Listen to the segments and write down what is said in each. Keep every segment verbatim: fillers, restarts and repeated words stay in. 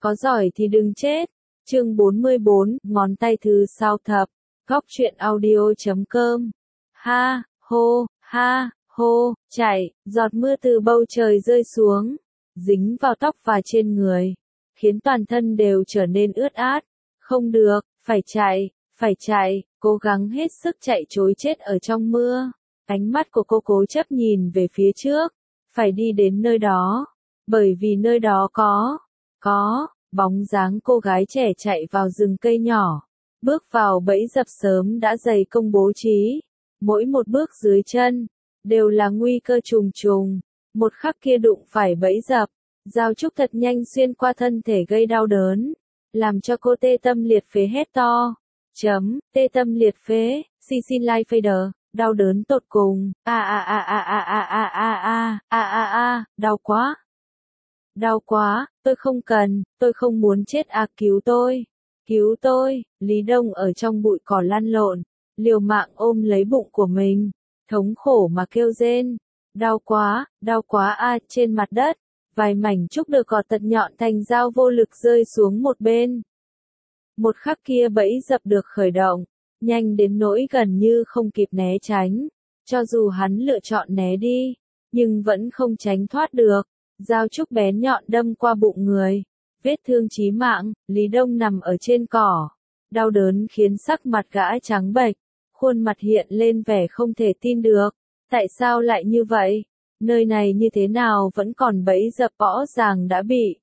có giỏi thì đừng chết. Chương bốn mươi bốn, ngón tay thứ sao thập. Góc truyện audio chấm com. Ha, hô, ha, hô, chạy, giọt mưa từ bầu trời rơi xuống, dính vào tóc và trên người, khiến toàn thân đều trở nên ướt át. Không được, phải chạy, phải chạy, cố gắng hết sức chạy trối chết ở trong mưa. Ánh mắt của cô cố chấp nhìn về phía trước, phải đi đến nơi đó, bởi vì nơi đó có, có, bóng dáng cô gái trẻ chạy vào rừng cây nhỏ, bước vào bẫy dập sớm đã dày công bố trí. Mỗi một bước dưới chân, đều là nguy cơ trùng trùng. Một khắc kia đụng phải bẫy dập, dao trúc thật nhanh xuyên qua thân thể gây đau đớn, làm cho cô tê tâm liệt phế hét to. Chấm, tê tâm liệt phế, xi xin life fader, đau đớn tột cùng, a a a a a a a a a, a a a, đau quá. Đau quá, tôi không cần, tôi không muốn chết à, cứu tôi, cứu tôi. Lý Đông ở trong bụi cỏ lăn lộn, liều mạng ôm lấy bụng của mình, thống khổ mà kêu rên. Đau quá, đau quá a, trên mặt đất, vài mảnh trúc được cỏ tật nhọn thành dao vô lực rơi xuống một bên. Một khắc kia bẫy dập được khởi động, nhanh đến nỗi gần như không kịp né tránh. Cho dù hắn lựa chọn né đi, nhưng vẫn không tránh thoát được. Dao trúc bén nhọn đâm qua bụng người, vết thương chí mạng. Lý Đông nằm ở trên cỏ, đau đớn khiến sắc mặt gã trắng bệch, khuôn mặt hiện lên vẻ không thể tin được. Tại sao lại như vậy? Nơi này như thế nào vẫn còn bẫy dập? Rõ ràng đã bị,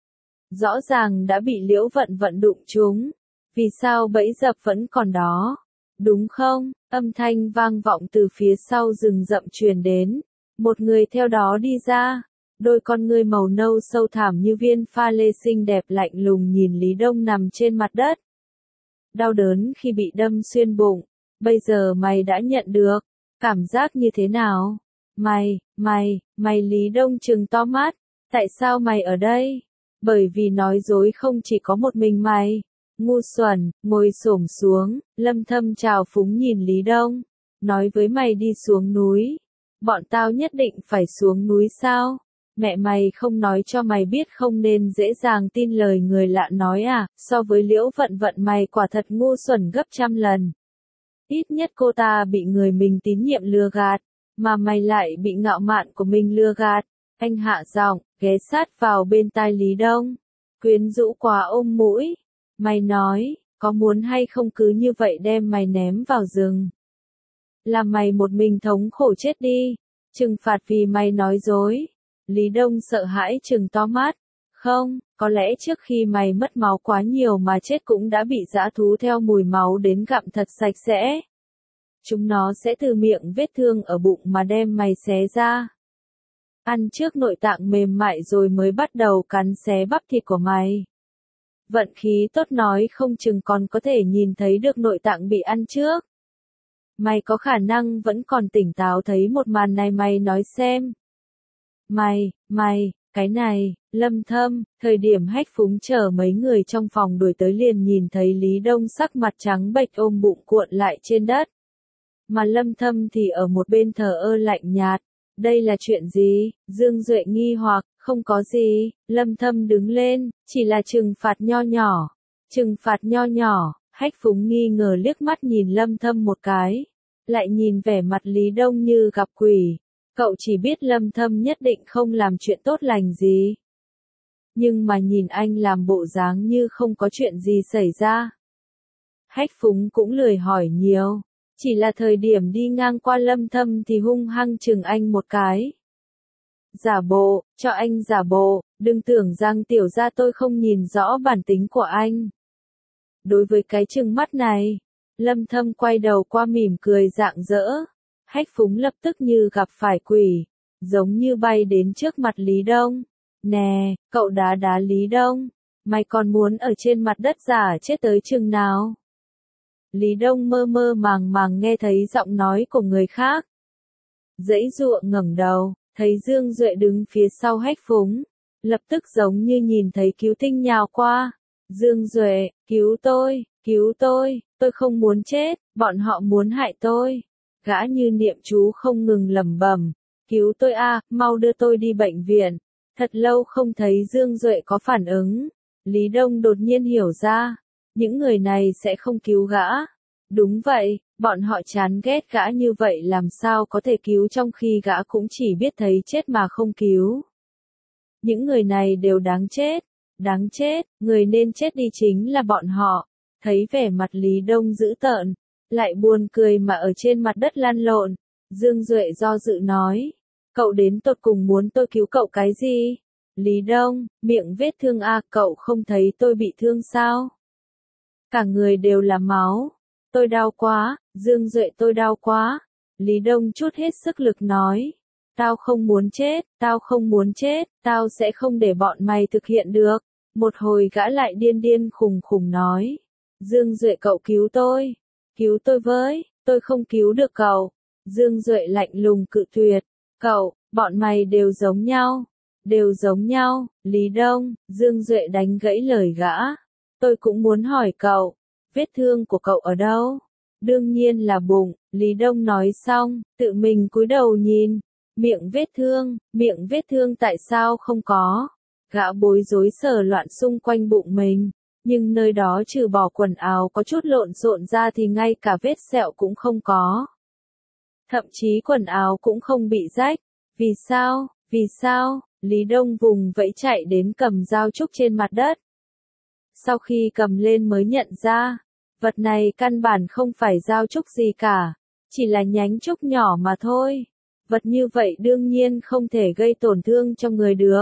rõ ràng đã bị Liễu Vận Vận đụng trúng. Vì sao bẫy dập vẫn còn đó? Đúng không? Âm thanh vang vọng từ phía sau rừng rậm truyền đến. Một người theo đó đi ra. Đôi con ngươi màu nâu sâu thẳm như viên pha lê xinh đẹp lạnh lùng nhìn Lý Đông nằm trên mặt đất. Đau đớn khi bị đâm xuyên bụng. Bây giờ mày đã nhận được. Cảm giác như thế nào? Mày, mày, mày Lý Đông trừng to mắt. Tại sao mày ở đây? Bởi vì nói dối không chỉ có một mình mày. Ngu xuẩn, ngồi xổm xuống, Lâm Thâm trào phúng nhìn Lý Đông. Nói với mày đi xuống núi. Bọn tao nhất định phải xuống núi sao? Mẹ mày không nói cho mày biết không nên dễ dàng tin lời người lạ nói à? So với Liễu Vận Vận mày quả thật ngu xuẩn gấp trăm lần. Ít nhất cô ta bị người mình tín nhiệm lừa gạt, mà mày lại bị ngạo mạn của mình lừa gạt. Anh hạ giọng, ghé sát vào bên tai Lý Đông, quyến rũ quá ôm mũi. Mày nói, có muốn hay không cứ như vậy đem mày ném vào rừng, làm mày một mình thống khổ chết đi, trừng phạt vì mày nói dối. Lý Đông sợ hãi trừng to mắt. Không, có lẽ trước khi mày mất máu quá nhiều mà chết cũng đã bị dã thú theo mùi máu đến gặm thật sạch sẽ. Chúng nó sẽ từ miệng vết thương ở bụng mà đem mày xé ra. Ăn trước nội tạng mềm mại rồi mới bắt đầu cắn xé bắp thịt của mày. Vận khí tốt nói không chừng còn có thể nhìn thấy được nội tạng bị ăn trước. Mày có khả năng vẫn còn tỉnh táo thấy một màn này, mày nói xem. Mày, mày, cái này, Lâm Thâm, thời điểm Hách Phúng chờ mấy người trong phòng đuổi tới liền nhìn thấy Lý Đông sắc mặt trắng bệch ôm bụng cuộn lại trên đất. Mà Lâm Thâm thì ở một bên thờ ơ lạnh nhạt. Đây là chuyện gì? Dương Duệ nghi hoặc, không có gì. Lâm Thâm đứng lên, chỉ là trừng phạt nho nhỏ. Trừng phạt nho nhỏ. Hách Phúng nghi ngờ liếc mắt nhìn Lâm Thâm một cái, lại nhìn vẻ mặt Lý Đông như gặp quỷ. Cậu chỉ biết Lâm Thâm nhất định không làm chuyện tốt lành gì. Nhưng mà nhìn anh làm bộ dáng như không có chuyện gì xảy ra. Hách Phúng cũng lười hỏi nhiều. Chỉ là thời điểm đi ngang qua Lâm Thâm thì hung hăng chừng anh một cái. Giả bộ, cho anh giả bộ, đừng tưởng rằng tiểu gia tôi không nhìn rõ bản tính của anh. Đối với cái trừng mắt này, Lâm Thâm quay đầu qua mỉm cười rạng rỡ. Hách Phúng lập tức như gặp phải quỷ, giống như bay đến trước mặt Lý Đông. Nè, cậu đá đá Lý Đông, mày còn muốn ở trên mặt đất giả chết tới chừng nào? Lý Đông mơ mơ màng màng nghe thấy giọng nói của người khác. Dãy dụa ngẩng đầu, thấy Dương Duệ đứng phía sau Hách Phúng, lập tức giống như nhìn thấy cứu tinh nhào qua. Dương Duệ, cứu tôi, cứu tôi, tôi không muốn chết, bọn họ muốn hại tôi. Gã như niệm chú không ngừng lẩm bẩm, cứu tôi a, mau đưa tôi đi bệnh viện. Thật lâu không thấy Dương Duệ có phản ứng, Lý Đông đột nhiên hiểu ra, những người này sẽ không cứu gã. Đúng vậy, bọn họ chán ghét gã như vậy làm sao có thể cứu trong khi gã cũng chỉ biết thấy chết mà không cứu. Những người này đều đáng chết, đáng chết, người nên chết đi chính là bọn họ. Thấy vẻ mặt Lý Đông dữ tợn, lại buồn cười mà ở trên mặt đất lăn lộn, Dương Duệ do dự nói, cậu đến tột cùng muốn tôi cứu cậu cái gì? Lý Đông, miệng vết thương à, cậu không thấy tôi bị thương sao? Cả người đều là máu. Tôi đau quá, Dương Duệ tôi đau quá. Lý Đông chút hết sức lực nói. Tao không muốn chết, tao không muốn chết, tao sẽ không để bọn mày thực hiện được. Một hồi gã lại điên điên khùng khùng nói. Dương Duệ cậu cứu tôi. Cứu tôi với, tôi không cứu được cậu. Dương Duệ lạnh lùng cự tuyệt. Cậu, bọn mày đều giống nhau. Đều giống nhau, Lý Đông, Dương Duệ đánh gãy lời gã. Tôi cũng muốn hỏi cậu, vết thương của cậu ở đâu? Đương nhiên là bụng, Lý Đông nói xong, tự mình cúi đầu nhìn. Miệng vết thương, miệng vết thương tại sao không có? Gã bối rối sờ loạn xung quanh bụng mình, nhưng nơi đó trừ bỏ quần áo có chút lộn xộn ra thì ngay cả vết sẹo cũng không có. Thậm chí quần áo cũng không bị rách. Vì sao? Vì sao? Lý Đông vùng vẫy chạy đến cầm dao trúc trên mặt đất. Sau khi cầm lên mới nhận ra, vật này căn bản không phải dao trúc gì cả, chỉ là nhánh trúc nhỏ mà thôi. Vật như vậy đương nhiên không thể gây tổn thương cho người được.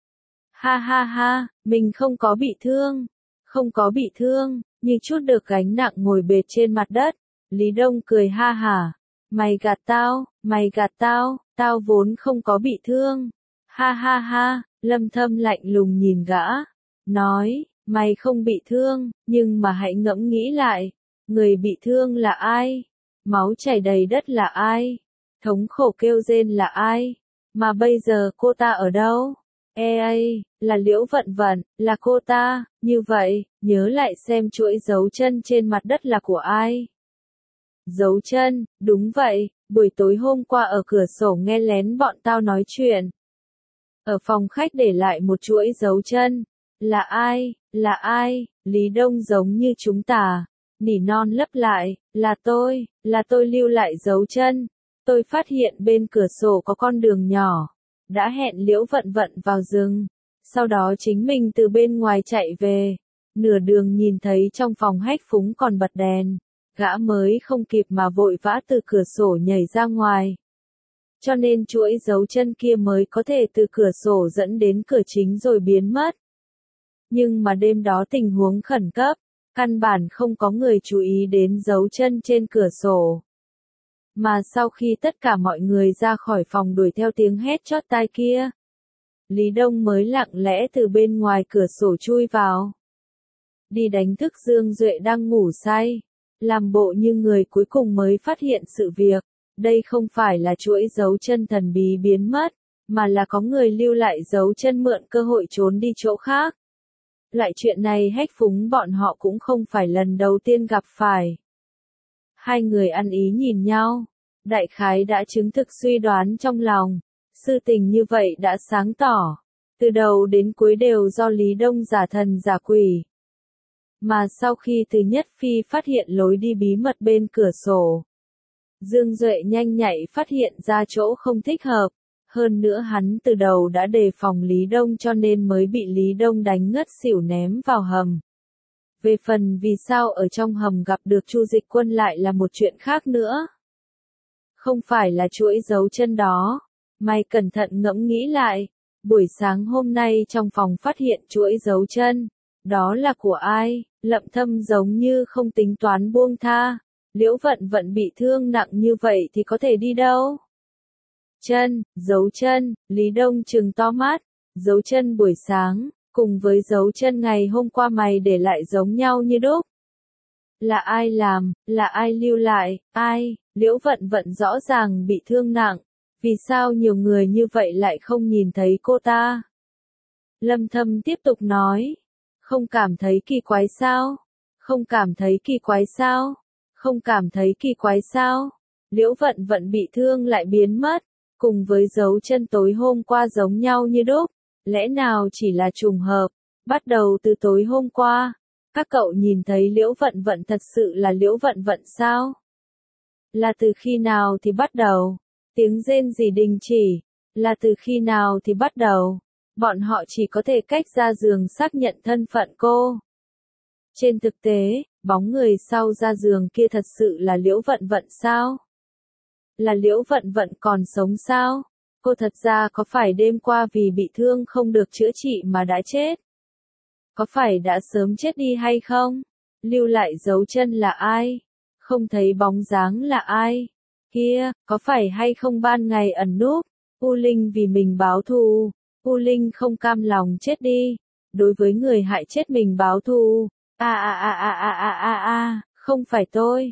Ha ha ha, mình không có bị thương, không có bị thương, như chút được gánh nặng ngồi bệt trên mặt đất. Lý Đông cười ha hả, mày gạt tao, mày gạt tao, tao vốn không có bị thương. Ha ha ha, Lâm Thâm lạnh lùng nhìn gã, nói, mày không bị thương, nhưng mà hãy ngẫm nghĩ lại, người bị thương là ai? Máu chảy đầy đất là ai? Thống khổ kêu rên là ai? Mà bây giờ cô ta ở đâu? Ê ây, là Liễu Vận Vận, là cô ta, như vậy, nhớ lại xem chuỗi dấu chân trên mặt đất là của ai? Dấu chân, đúng vậy, buổi tối hôm qua ở cửa sổ nghe lén bọn tao nói chuyện. Ở phòng khách để lại một chuỗi dấu chân. Là ai, là ai? Lý Đông giống như chúng ta. Nỉ non lấp lại, là tôi, là tôi lưu lại dấu chân. Tôi phát hiện bên cửa sổ có con đường nhỏ. Đã hẹn Liễu Vận Vận vào rừng. Sau đó chính mình từ bên ngoài chạy về. Nửa đường nhìn thấy trong phòng hách phúng còn bật đèn. Gã mới không kịp mà vội vã từ cửa sổ nhảy ra ngoài. Cho nên chuỗi dấu chân kia mới có thể từ cửa sổ dẫn đến cửa chính rồi biến mất. Nhưng mà đêm đó tình huống khẩn cấp, căn bản không có người chú ý đến dấu chân trên cửa sổ. Mà sau khi tất cả mọi người ra khỏi phòng đuổi theo tiếng hét chót tai kia, Lý Đông mới lặng lẽ từ bên ngoài cửa sổ chui vào. Đi đánh thức Dương Duệ đang ngủ say, làm bộ như người cuối cùng mới phát hiện sự việc. Đây không phải là chuỗi dấu chân thần bí biến mất, mà là có người lưu lại dấu chân mượn cơ hội trốn đi chỗ khác. Loại chuyện này hách phúng bọn họ cũng không phải lần đầu tiên gặp phải. Hai người ăn ý nhìn nhau, đại khái đã chứng thực suy đoán trong lòng. Sự tình như vậy đã sáng tỏ, từ đầu đến cuối đều do Lý Đông giả thần giả quỷ. Mà sau khi Từ Nhất Phi phát hiện lối đi bí mật bên cửa sổ, Dương Duệ nhanh nhạy phát hiện ra chỗ không thích hợp, hơn nữa hắn từ đầu đã đề phòng Lý Đông cho nên mới bị Lý Đông đánh ngất xỉu ném vào hầm. Về phần vì sao ở trong hầm gặp được Chu Dịch Quân lại là một chuyện khác nữa. Không phải là chuỗi dấu chân đó, mày cẩn thận ngẫm nghĩ lại, buổi sáng hôm nay trong phòng phát hiện chuỗi dấu chân, đó là của ai? Lâm Thâm giống như không tính toán buông tha. Liễu Vận Vận bị thương nặng như vậy thì có thể đi đâu? Chân, dấu chân, Lý Đông trừng to mắt, dấu chân buổi sáng, cùng với dấu chân ngày hôm qua mày để lại giống nhau như đúc. Là ai làm, là ai lưu lại, ai? Liễu Vận Vận rõ ràng bị thương nặng, vì sao nhiều người như vậy lại không nhìn thấy cô ta? Lâm Thâm tiếp tục nói, không cảm thấy kỳ quái sao? Không cảm thấy kỳ quái sao? Không cảm thấy kỳ quái sao? Liễu Vận Vận bị thương lại biến mất, cùng với dấu chân tối hôm qua giống nhau như đúc, lẽ nào chỉ là trùng hợp? Bắt đầu từ tối hôm qua, các cậu nhìn thấy Liễu Vận Vận thật sự là Liễu Vận Vận sao? Là từ khi nào thì bắt đầu? Tiếng rên rỉ đình chỉ. Là từ khi nào thì bắt đầu? Bọn họ chỉ có thể cách ra giường xác nhận thân phận cô. Trên thực tế, bóng người sau ra giường kia thật sự là Liễu Vận Vận sao? Là Liễu Vận Vận còn sống sao? Cô thật ra có phải đêm qua vì bị thương không được chữa trị mà đã chết? Có phải đã sớm chết đi hay không? Lưu lại dấu chân là ai? Không thấy bóng dáng là ai? Kia, có phải hay không ban ngày ẩn núp? U Linh vì mình báo thù. U Linh không cam lòng chết đi. Đối với người hại chết mình báo thù. A a a a a a a a, không phải tôi.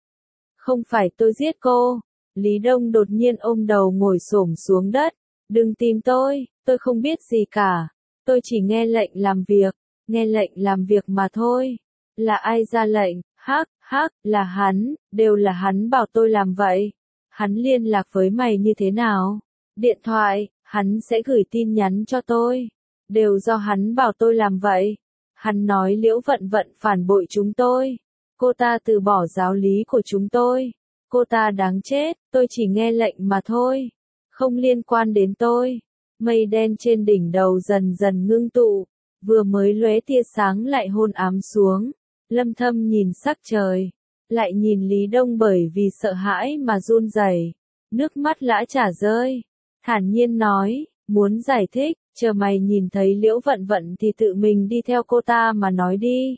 Không phải tôi giết cô. Lý Đông đột nhiên ôm đầu ngồi xổm xuống đất. Đừng tìm tôi, tôi không biết gì cả. Tôi chỉ nghe lệnh làm việc, nghe lệnh làm việc mà thôi. Là ai ra lệnh? Hắc, hắc, là hắn, đều là hắn bảo tôi làm vậy. Hắn liên lạc với mày như thế nào? Điện thoại, hắn sẽ gửi tin nhắn cho tôi. Đều do hắn bảo tôi làm vậy. Hắn nói Liễu Vận Vận phản bội chúng tôi. Cô ta từ bỏ giáo lý của chúng tôi. Cô ta đáng chết, tôi chỉ nghe lệnh mà thôi. Không liên quan đến tôi. Mây đen trên đỉnh đầu dần dần ngưng tụ. Vừa mới lóe tia sáng lại hôn ám xuống. Lâm Thâm nhìn sắc trời. Lại nhìn Lý Đông bởi vì sợ hãi mà run rẩy. Nước mắt lã chả rơi. Thản nhiên nói, muốn giải thích, chờ mày nhìn thấy Liễu Vận Vận thì tự mình đi theo cô ta mà nói đi.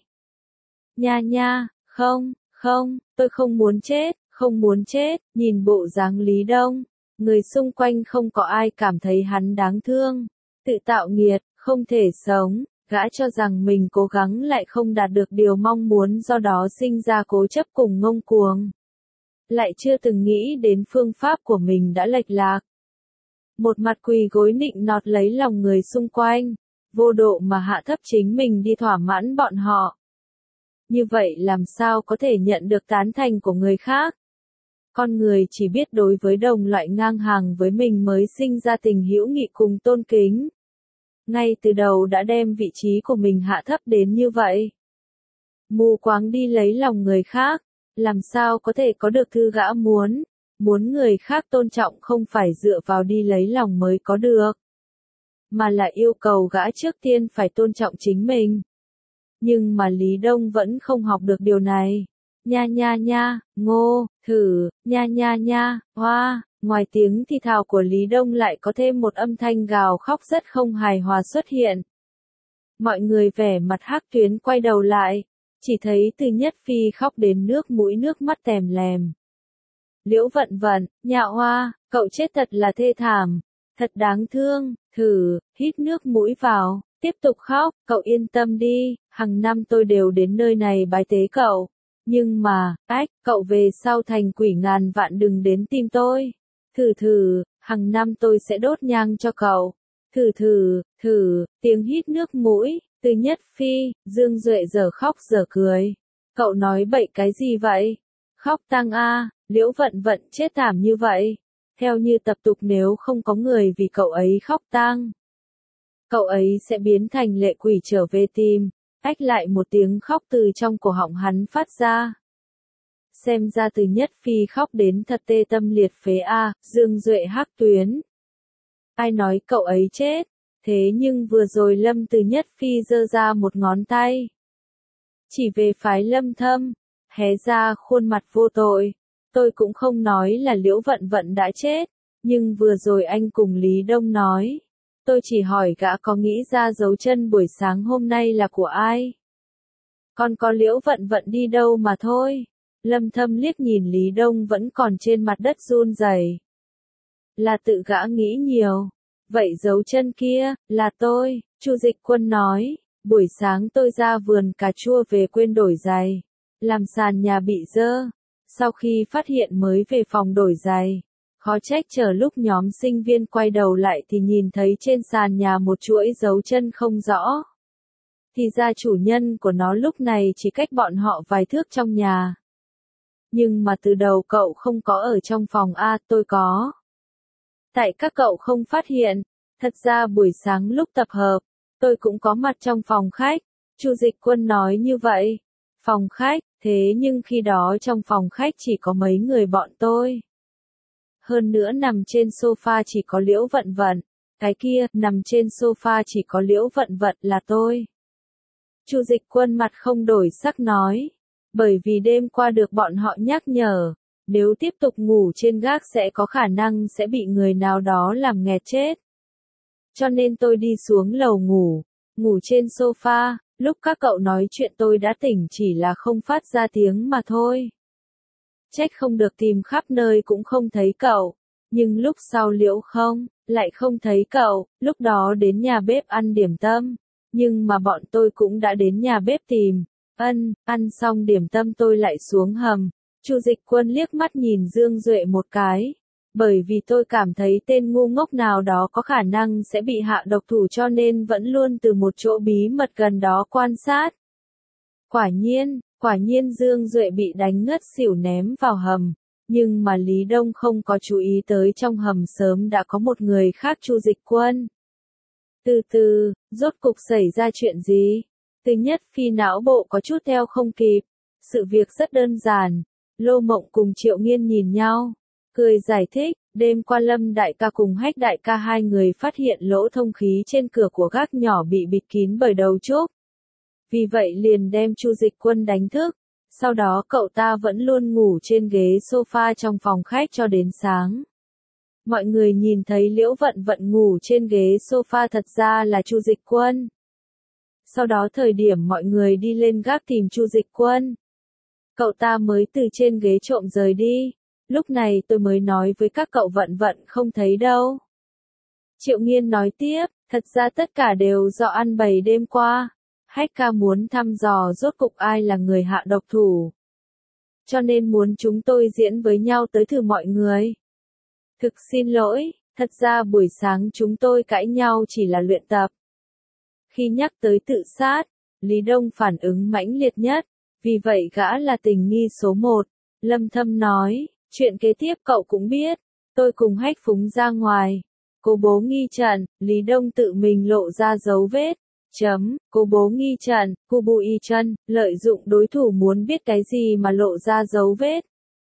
Nha nha, không, không, tôi không muốn chết, không muốn chết, nhìn bộ dáng Lý Đông. Người xung quanh không có ai cảm thấy hắn đáng thương. Tự tạo nghiệt, không thể sống, gã cho rằng mình cố gắng lại không đạt được điều mong muốn do đó sinh ra cố chấp cùng ngông cuồng. Lại chưa từng nghĩ đến phương pháp của mình đã lệch lạc. Một mặt quỳ gối nịnh nọt lấy lòng người xung quanh, vô độ mà hạ thấp chính mình đi thỏa mãn bọn họ. Như vậy làm sao có thể nhận được tán thành của người khác? Con người chỉ biết đối với đồng loại ngang hàng với mình mới sinh ra tình hữu nghị cùng tôn kính. Ngay từ đầu đã đem vị trí của mình hạ thấp đến như vậy. Mù quáng đi lấy lòng người khác, làm sao có thể có được thứ gã muốn? Muốn người khác tôn trọng không phải dựa vào đi lấy lòng mới có được, mà là yêu cầu gã trước tiên phải tôn trọng chính mình. Nhưng mà Lý Đông vẫn không học được điều này. Nha nha nha, ngô, thử, nha nha nha, hoa, ngoài tiếng thì thào của Lý Đông lại có thêm một âm thanh gào khóc rất không hài hòa xuất hiện. Mọi người vẻ mặt hắc tuyến quay đầu lại, chỉ thấy Từ Nhất Phi khóc đến nước mũi nước mắt tèm lèm. Liễu Vận Vận, Nhạ Hoa, cậu chết thật là thê thảm, thật đáng thương, thử, hít nước mũi vào, tiếp tục khóc, cậu yên tâm đi, hàng năm tôi đều đến nơi này bái tế cậu. Nhưng mà, ách, cậu về sau thành quỷ ngàn vạn đừng đến tìm tôi. Thử thử, hàng năm tôi sẽ đốt nhang cho cậu. Thử thử, thử, tiếng hít nước mũi, Từ Nhất Phi, Dương Duệ giờ khóc giờ cười. Cậu nói bậy cái gì vậy? Khóc tang a, Liễu Vận Vận chết thảm như vậy. Theo như tập tục nếu không có người vì cậu ấy khóc tang, cậu ấy sẽ biến thành lệ quỷ trở về tìm. Ách lại một tiếng khóc từ trong cổ họng hắn phát ra. Xem ra Từ Nhất Phi khóc đến thật tê tâm liệt phế a, Dương Duệ hắc tuyến. Ai nói cậu ấy chết? Thế nhưng vừa rồi Lâm Từ Nhất Phi giơ ra một ngón tay. Chỉ về phái Lâm Thâm, hé ra khuôn mặt vô tội. Tôi cũng không nói là Liễu Vận Vận đã chết, nhưng vừa rồi anh cùng Lý Đông nói. Tôi chỉ hỏi gã có nghĩ ra dấu chân buổi sáng hôm nay là của ai? Còn có Liễu Vận Vận đi đâu mà thôi. Lâm Thâm liếc nhìn Lý Đông vẫn còn trên mặt đất run rẩy. Là tự gã nghĩ nhiều. Vậy dấu chân kia, là tôi, Chu Dịch Quân nói. Buổi sáng tôi ra vườn cà chua về quên đổi giày. Làm sàn nhà bị dơ. Sau khi phát hiện mới về phòng đổi giày. Khó trách chờ lúc nhóm sinh viên quay đầu lại thì nhìn thấy trên sàn nhà một chuỗi dấu chân không rõ. Thì ra chủ nhân của nó lúc này chỉ cách bọn họ vài thước trong nhà. Nhưng mà từ đầu cậu không có ở trong phòng A, tôi có. Tại các cậu không phát hiện, thật ra buổi sáng lúc tập hợp, tôi cũng có mặt trong phòng khách. Chu Dịch Quân nói như vậy. Phòng khách, thế nhưng khi đó trong phòng khách chỉ có mấy người bọn tôi. Hơn nữa nằm trên sofa chỉ có Liễu Vận Vận. Cái kia, nằm trên sofa chỉ có Liễu Vận Vận là tôi. Chu Dịch Quân mặt không đổi sắc nói. Bởi vì đêm qua được bọn họ nhắc nhở. Nếu tiếp tục ngủ trên gác sẽ có khả năng sẽ bị người nào đó làm nghẹt chết. Cho nên tôi đi xuống lầu ngủ. Ngủ trên sofa, lúc các cậu nói chuyện tôi đã tỉnh chỉ là không phát ra tiếng mà thôi. Trách không được tìm khắp nơi cũng không thấy cậu. Nhưng lúc sau Liễu không, lại không thấy cậu, lúc đó đến nhà bếp ăn điểm tâm. Nhưng mà bọn tôi cũng đã đến nhà bếp tìm. Ân, ăn xong điểm tâm tôi lại xuống hầm. Chu Dịch Quân liếc mắt nhìn Dương Duệ một cái. Bởi vì tôi cảm thấy tên ngu ngốc nào đó có khả năng sẽ bị hạ độc thủ cho nên vẫn luôn từ một chỗ bí mật gần đó quan sát. Quả nhiên, quả nhiên Dương Duệ bị đánh ngất xỉu ném vào hầm. Nhưng mà Lý Đông không có chú ý tới trong hầm sớm đã có một người khác. Chu Dịch Quân. Từ từ, rốt cục xảy ra chuyện gì? Thứ nhất Phi não bộ có chút theo không kịp. Sự việc rất đơn giản. Lô Mộng cùng Triệu Nghiên nhìn nhau. Cười giải thích, đêm qua Lâm đại ca cùng Hách đại ca hai người phát hiện lỗ thông khí trên cửa của gác nhỏ bị bịt kín bởi đầu trúc. Vì vậy liền đem Chu Dịch Quân đánh thức. Sau đó cậu ta vẫn luôn ngủ trên ghế sofa trong phòng khách cho đến sáng. Mọi người nhìn thấy Liễu Vận Vận ngủ trên ghế sofa thật ra là Chu Dịch Quân. Sau đó thời điểm mọi người đi lên gác tìm Chu Dịch Quân. Cậu ta mới từ trên ghế trộm rời đi. Lúc này tôi mới nói với các cậu Vận Vận không thấy đâu. Triệu Nghiên nói tiếp, thật ra tất cả đều do ăn bày đêm qua. Hách ca muốn thăm dò rốt cục ai là người hạ độc thủ. Cho nên muốn chúng tôi diễn với nhau tới thử mọi người. Thực xin lỗi, thật ra buổi sáng chúng tôi cãi nhau chỉ là luyện tập. Khi nhắc tới tự sát, Lý Đông phản ứng mãnh liệt nhất, vì vậy gã là tình nghi số một. Lâm Thâm nói, chuyện kế tiếp cậu cũng biết, tôi cùng Hách Phúng ra ngoài. Cố bố nghi trận, Lý Đông tự mình lộ ra dấu vết. Chấm, cố bố nghi trận, Cu Bu Y chân, lợi dụng đối thủ muốn biết cái gì mà lộ ra dấu vết.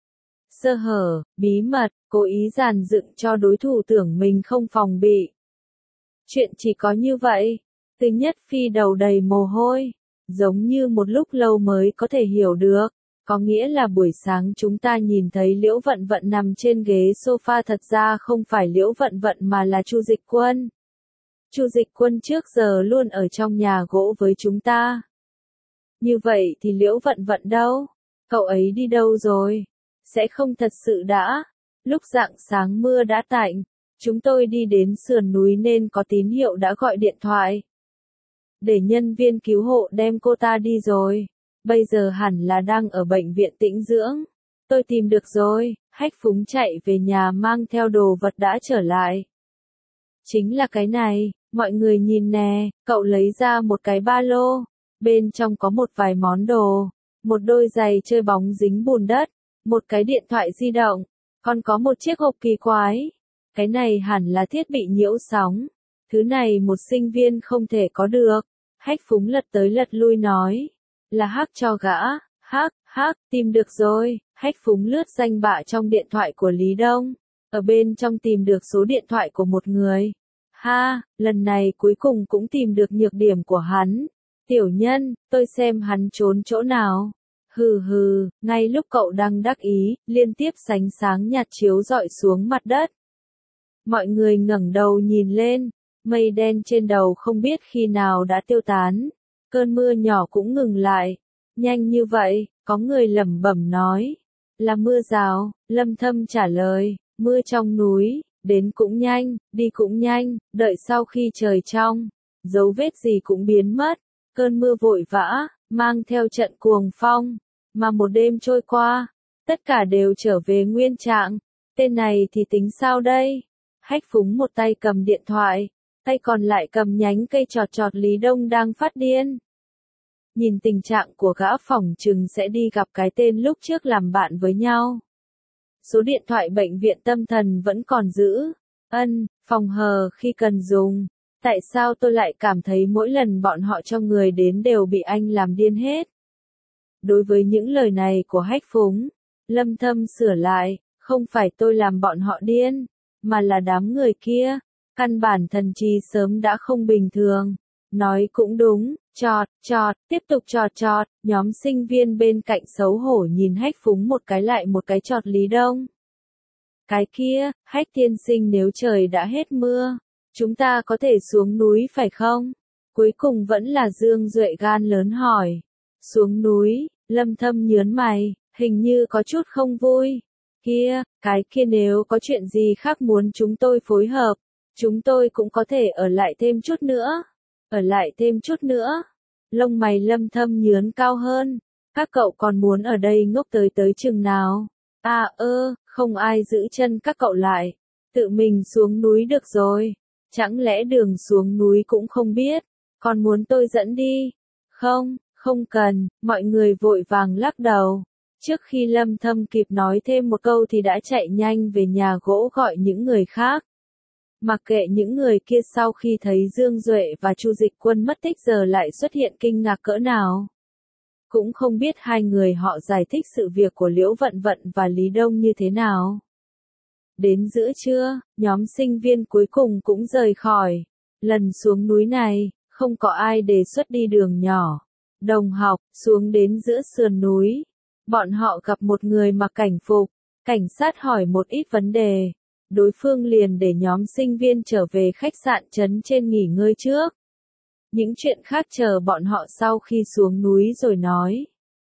Sơ hở, bí mật, cố ý dàn dựng cho đối thủ tưởng mình không phòng bị. Chuyện chỉ có như vậy. Từ Nhất Phi đầu đầy mồ hôi, giống như một lúc lâu mới có thể hiểu được. Có nghĩa là buổi sáng chúng ta nhìn thấy Liễu Vận Vận nằm trên ghế sofa thật ra không phải Liễu Vận Vận mà là Chu Dịch Quân. Chu Dịch Quân trước giờ luôn ở trong nhà gỗ với chúng ta. Như vậy thì Liễu Vận Vận đâu? Cậu ấy đi đâu rồi? Sẽ không thật sự đã. Lúc rạng sáng mưa đã tạnh, chúng tôi đi đến sườn núi nên có tín hiệu đã gọi điện thoại. Để nhân viên cứu hộ đem cô ta đi rồi. Bây giờ hẳn là đang ở bệnh viện tĩnh dưỡng. Tôi tìm được rồi, Hách Phúng chạy về nhà mang theo đồ vật đã trở lại. Chính là cái này, mọi người nhìn nè, cậu lấy ra một cái ba lô. Bên trong có một vài món đồ, một đôi giày chơi bóng dính bùn đất, một cái điện thoại di động, còn có một chiếc hộp kỳ quái. Cái này hẳn là thiết bị nhiễu sóng. Thứ này một sinh viên không thể có được. Hách Phúng lật tới lật lui nói. Là Hắc cho gã, Hắc, Hắc, tìm được rồi. Hách Phúng lướt danh bạ trong điện thoại của Lý Đông. Ở bên trong tìm được số điện thoại của một người. Ha, lần này cuối cùng cũng tìm được nhược điểm của hắn. Tiểu nhân, tôi xem hắn trốn chỗ nào. Hừ hừ, ngay lúc cậu đang đắc ý, liên tiếp sánh sáng nhạt chiếu rọi xuống mặt đất. Mọi người ngẩng đầu nhìn lên, mây đen trên đầu không biết khi nào đã tiêu tán. Cơn mưa nhỏ cũng ngừng lại. Nhanh như vậy, có người lẩm bẩm nói. Là mưa rào, Lâm Thâm trả lời, mưa trong núi, đến cũng nhanh, đi cũng nhanh, đợi sau khi trời trong, dấu vết gì cũng biến mất. Cơn mưa vội vã, mang theo trận cuồng phong, mà một đêm trôi qua, tất cả đều trở về nguyên trạng. Tên này thì tính sao đây? Hách Phúng một tay cầm điện thoại, tay còn lại cầm nhánh cây chọt chọt Lý Đông đang phát điên. Nhìn tình trạng của gã phỏng chừng sẽ đi gặp cái tên lúc trước làm bạn với nhau. Số điện thoại bệnh viện tâm thần vẫn còn giữ. Ân, phòng hờ khi cần dùng. Tại sao tôi lại cảm thấy mỗi lần bọn họ cho người đến đều bị anh làm điên hết? Đối với những lời này của Hách Phúng, Lâm Thâm sửa lại, không phải tôi làm bọn họ điên, mà là đám người kia, căn bản thần trí sớm đã không bình thường. Nói cũng đúng, chọt, chọt, tiếp tục chọt chọt, nhóm sinh viên bên cạnh xấu hổ nhìn Hách Phúng một cái lại một cái chọt Lý Đông. Cái kia, Hách tiên sinh nếu trời đã hết mưa, chúng ta có thể xuống núi phải không? Cuối cùng vẫn là Dương Duệ gan lớn hỏi. Xuống núi, Lâm Thâm nhớn mày, hình như có chút không vui. Kia, cái kia nếu có chuyện gì khác muốn chúng tôi phối hợp, chúng tôi cũng có thể ở lại thêm chút nữa. Ở lại thêm chút nữa. Lông mày Lâm Thâm nhớn cao hơn. Các cậu còn muốn ở đây ngốc tới tới chừng nào? À ơ, không ai giữ chân các cậu lại. Tự mình xuống núi được rồi. Chẳng lẽ đường xuống núi cũng không biết, còn muốn tôi dẫn đi? Không, không cần, mọi người vội vàng lắc đầu. Trước khi Lâm Thâm kịp nói thêm một câu thì đã chạy nhanh về nhà gỗ gọi những người khác. Mặc kệ những người kia sau khi thấy Dương Duệ và Chu Dịch Quân mất tích giờ lại xuất hiện kinh ngạc cỡ nào. Cũng không biết hai người họ giải thích sự việc của Liễu Vận Vận và Lý Đông như thế nào. Đến giữa trưa, nhóm sinh viên cuối cùng cũng rời khỏi. Lần xuống núi này, không có ai đề xuất đi đường nhỏ. Đồng học, xuống đến giữa sườn núi. Bọn họ gặp một người mặc cảnh phục. Cảnh sát hỏi một ít vấn đề. Đối phương liền để nhóm sinh viên trở về khách sạn trấn trên nghỉ ngơi trước. Những chuyện khác chờ bọn họ sau khi xuống núi rồi nói.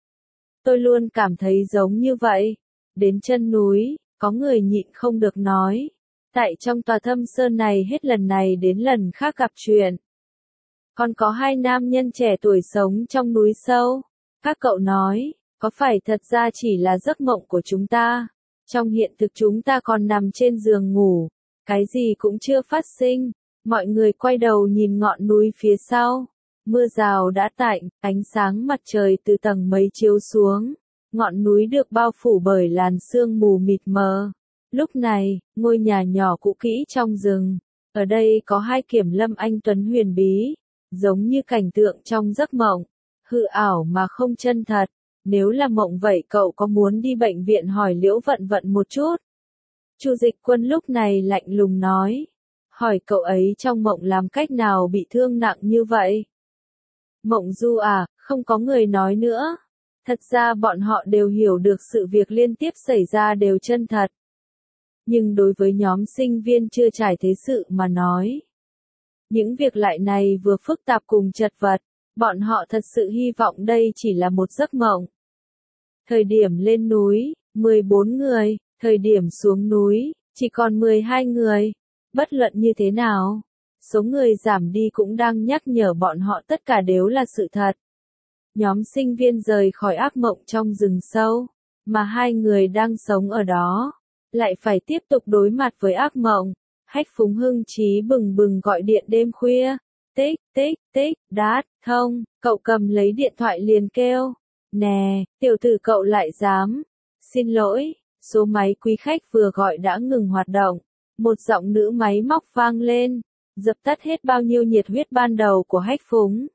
Tôi luôn cảm thấy giống như vậy. Đến chân núi, có người nhịn không được nói. Tại trong tòa Thâm Sơn này hết lần này đến lần khác gặp chuyện. Còn có hai nam nhân trẻ tuổi sống trong núi sâu. Các cậu nói, có phải thật ra chỉ là giấc mộng của chúng ta? Trong hiện thực chúng ta còn nằm trên giường ngủ. Cái gì cũng chưa phát sinh. Mọi người quay đầu nhìn ngọn núi phía sau. Mưa rào đã tạnh, ánh sáng mặt trời từ tầng mây chiếu xuống. Ngọn núi được bao phủ bởi làn sương mù mịt mờ. Lúc này, ngôi nhà nhỏ cũ kỹ trong rừng. Ở đây có hai kiểm lâm anh tuấn huyền bí. Giống như cảnh tượng trong giấc mộng. Hư ảo mà không chân thật. Nếu là mộng vậy cậu có muốn đi bệnh viện hỏi Liễu Vận Vận một chút? Chu Dịch Quân lúc này lạnh lùng nói. Hỏi cậu ấy trong mộng làm cách nào bị thương nặng như vậy? Mộng du à, không có người nói nữa. Thật ra bọn họ đều hiểu được sự việc liên tiếp xảy ra đều chân thật. Nhưng đối với nhóm sinh viên chưa trải thế sự mà nói. Những việc lại này vừa phức tạp cùng chật vật, bọn họ thật sự hy vọng đây chỉ là một giấc mộng. Thời điểm lên núi, mười bốn người, thời điểm xuống núi, chỉ còn mười hai người. Bất luận như thế nào, số người giảm đi cũng đang nhắc nhở bọn họ tất cả đều là sự thật. Nhóm sinh viên rời khỏi ác mộng trong rừng sâu, mà hai người đang sống ở đó, lại phải tiếp tục đối mặt với ác mộng. Hách Phúng hưng trí bừng bừng gọi điện đêm khuya. Tích, tích, tích, đát, thông, cậu cầm lấy điện thoại liền kêu. Nè, tiểu tử cậu lại dám. Xin lỗi, số máy quý khách vừa gọi đã ngừng hoạt động. Một giọng nữ máy móc vang lên, dập tắt hết bao nhiêu nhiệt huyết ban đầu của Hách Phúng.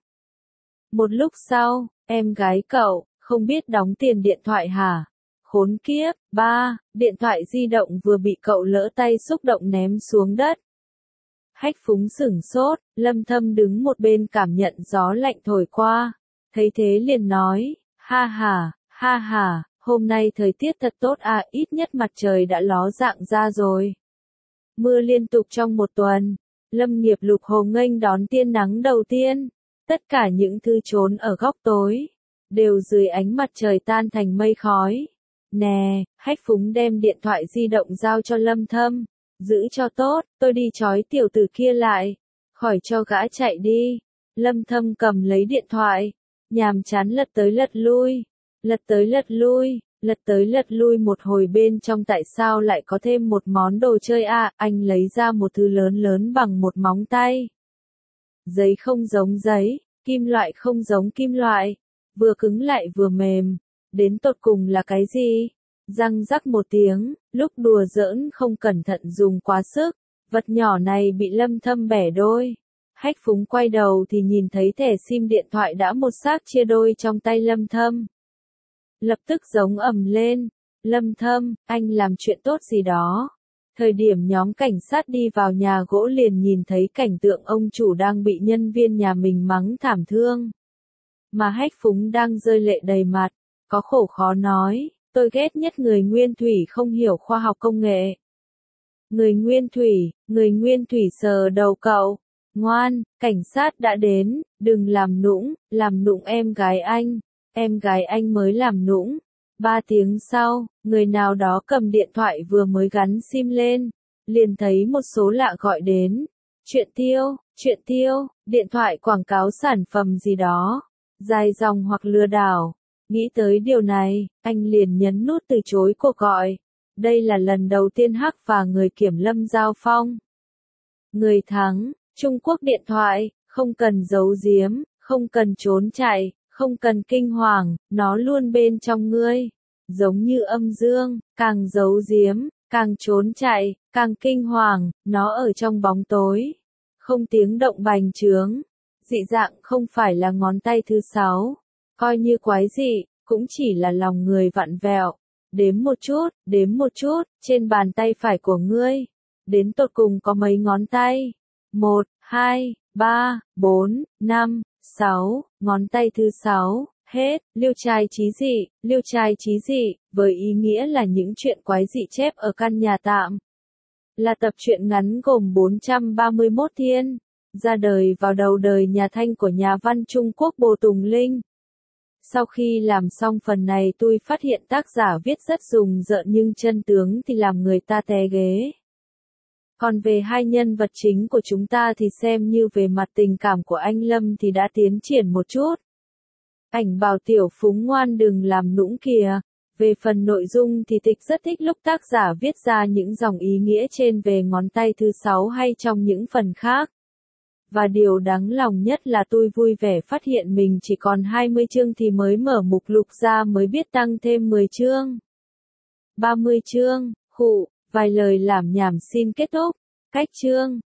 Một lúc sau, em gái cậu, không biết đóng tiền điện thoại hả? Khốn kiếp, ba, điện thoại di động vừa bị cậu lỡ tay xúc động ném xuống đất. Hách Phúng sửng sốt, Lâm Thâm đứng một bên cảm nhận gió lạnh thổi qua. Thấy thế liền nói, ha ha, ha ha, hôm nay thời tiết thật tốt à, ít nhất mặt trời đã ló dạng ra rồi. Mưa liên tục trong một tuần, Lâm Nghiệp Lục Hồ nghênh đón tia nắng đầu tiên. Tất cả những thứ trốn ở góc tối, đều dưới ánh mặt trời tan thành mây khói. Nè, Hách Phúng đem điện thoại di động giao cho Lâm Thâm. Giữ cho tốt, tôi đi trói tiểu tử kia lại. Khỏi cho gã chạy đi. Lâm Thâm cầm lấy điện thoại. Nhàm chán lật tới lật lui. Lật tới lật lui. Lật tới lật lui một hồi bên trong tại sao lại có thêm một món đồ chơi à, anh lấy ra một thứ lớn lớn bằng một móng tay. Giấy không giống giấy, kim loại không giống kim loại, vừa cứng lại vừa mềm, đến tột cùng là cái gì? Răng rắc một tiếng, lúc đùa giỡn không cẩn thận dùng quá sức, vật nhỏ này bị Lâm Thâm bẻ đôi. Hách Phúng quay đầu thì nhìn thấy thẻ sim điện thoại đã một xác chia đôi trong tay Lâm Thâm. Lập tức giống ầm lên, Lâm Thâm, anh làm chuyện tốt gì đó. Thời điểm nhóm cảnh sát đi vào nhà gỗ liền nhìn thấy cảnh tượng ông chủ đang bị nhân viên nhà mình mắng thảm thương. Mà Hách Phúng đang rơi lệ đầy mặt, có khổ khó nói, tôi ghét nhất người Nguyên Thủy không hiểu khoa học công nghệ. Người Nguyên Thủy, người Nguyên Thủy sờ đầu cậu, ngoan, cảnh sát đã đến, đừng làm nũng, làm nũng em gái anh, em gái anh mới làm nũng. Ba tiếng sau, người nào đó cầm điện thoại vừa mới gắn sim lên, liền thấy một số lạ gọi đến. Chuyện tiêu, chuyện tiêu, điện thoại quảng cáo sản phẩm gì đó, dài dòng hoặc lừa đảo. Nghĩ tới điều này, anh liền nhấn nút từ chối cuộc gọi. Đây là lần đầu tiên Hắc và người kiểm lâm giao phong. Người thắng, Trung Quốc điện thoại, không cần giấu giếm, không cần trốn chạy, không cần kinh hoàng, nó luôn bên trong ngươi. Giống như âm dương, càng giấu giếm, càng trốn chạy, càng kinh hoàng, nó ở trong bóng tối. Không tiếng động bành trướng. Dị dạng không phải là ngón tay thứ sáu. Coi như quái dị, cũng chỉ là lòng người vặn vẹo. Đếm một chút, đếm một chút, trên bàn tay phải của ngươi. Đến tột cùng có mấy ngón tay? Một, hai, ba, bốn, năm, sáu, ngón tay thứ sáu. Hết, liêu trai trí dị, liêu trai trí dị, với ý nghĩa là những chuyện quái dị chép ở căn nhà tạm. Là tập truyện ngắn gồm bốn trăm ba mươi mốt thiên, ra đời vào đầu đời nhà Thanh của nhà văn Trung Quốc Bồ Tùng Linh. Sau khi làm xong phần này tôi phát hiện tác giả viết rất rùng rợn nhưng chân tướng thì làm người ta té ghế. Còn về hai nhân vật chính của chúng ta thì xem như về mặt tình cảm của anh Lâm thì đã tiến triển một chút. Ảnh bảo Tiểu Phúng ngoan đừng làm nũng kìa. Về phần nội dung thì Tịch rất thích lúc tác giả viết ra những dòng ý nghĩa trên về ngón tay thứ sáu hay trong những phần khác. Và điều đáng lòng nhất là tôi vui vẻ phát hiện mình chỉ còn hai mươi chương thì mới mở mục lục ra mới biết tăng thêm mười chương. ba mươi chương, khụ, vài lời lảm nhảm xin kết thúc. Cách chương.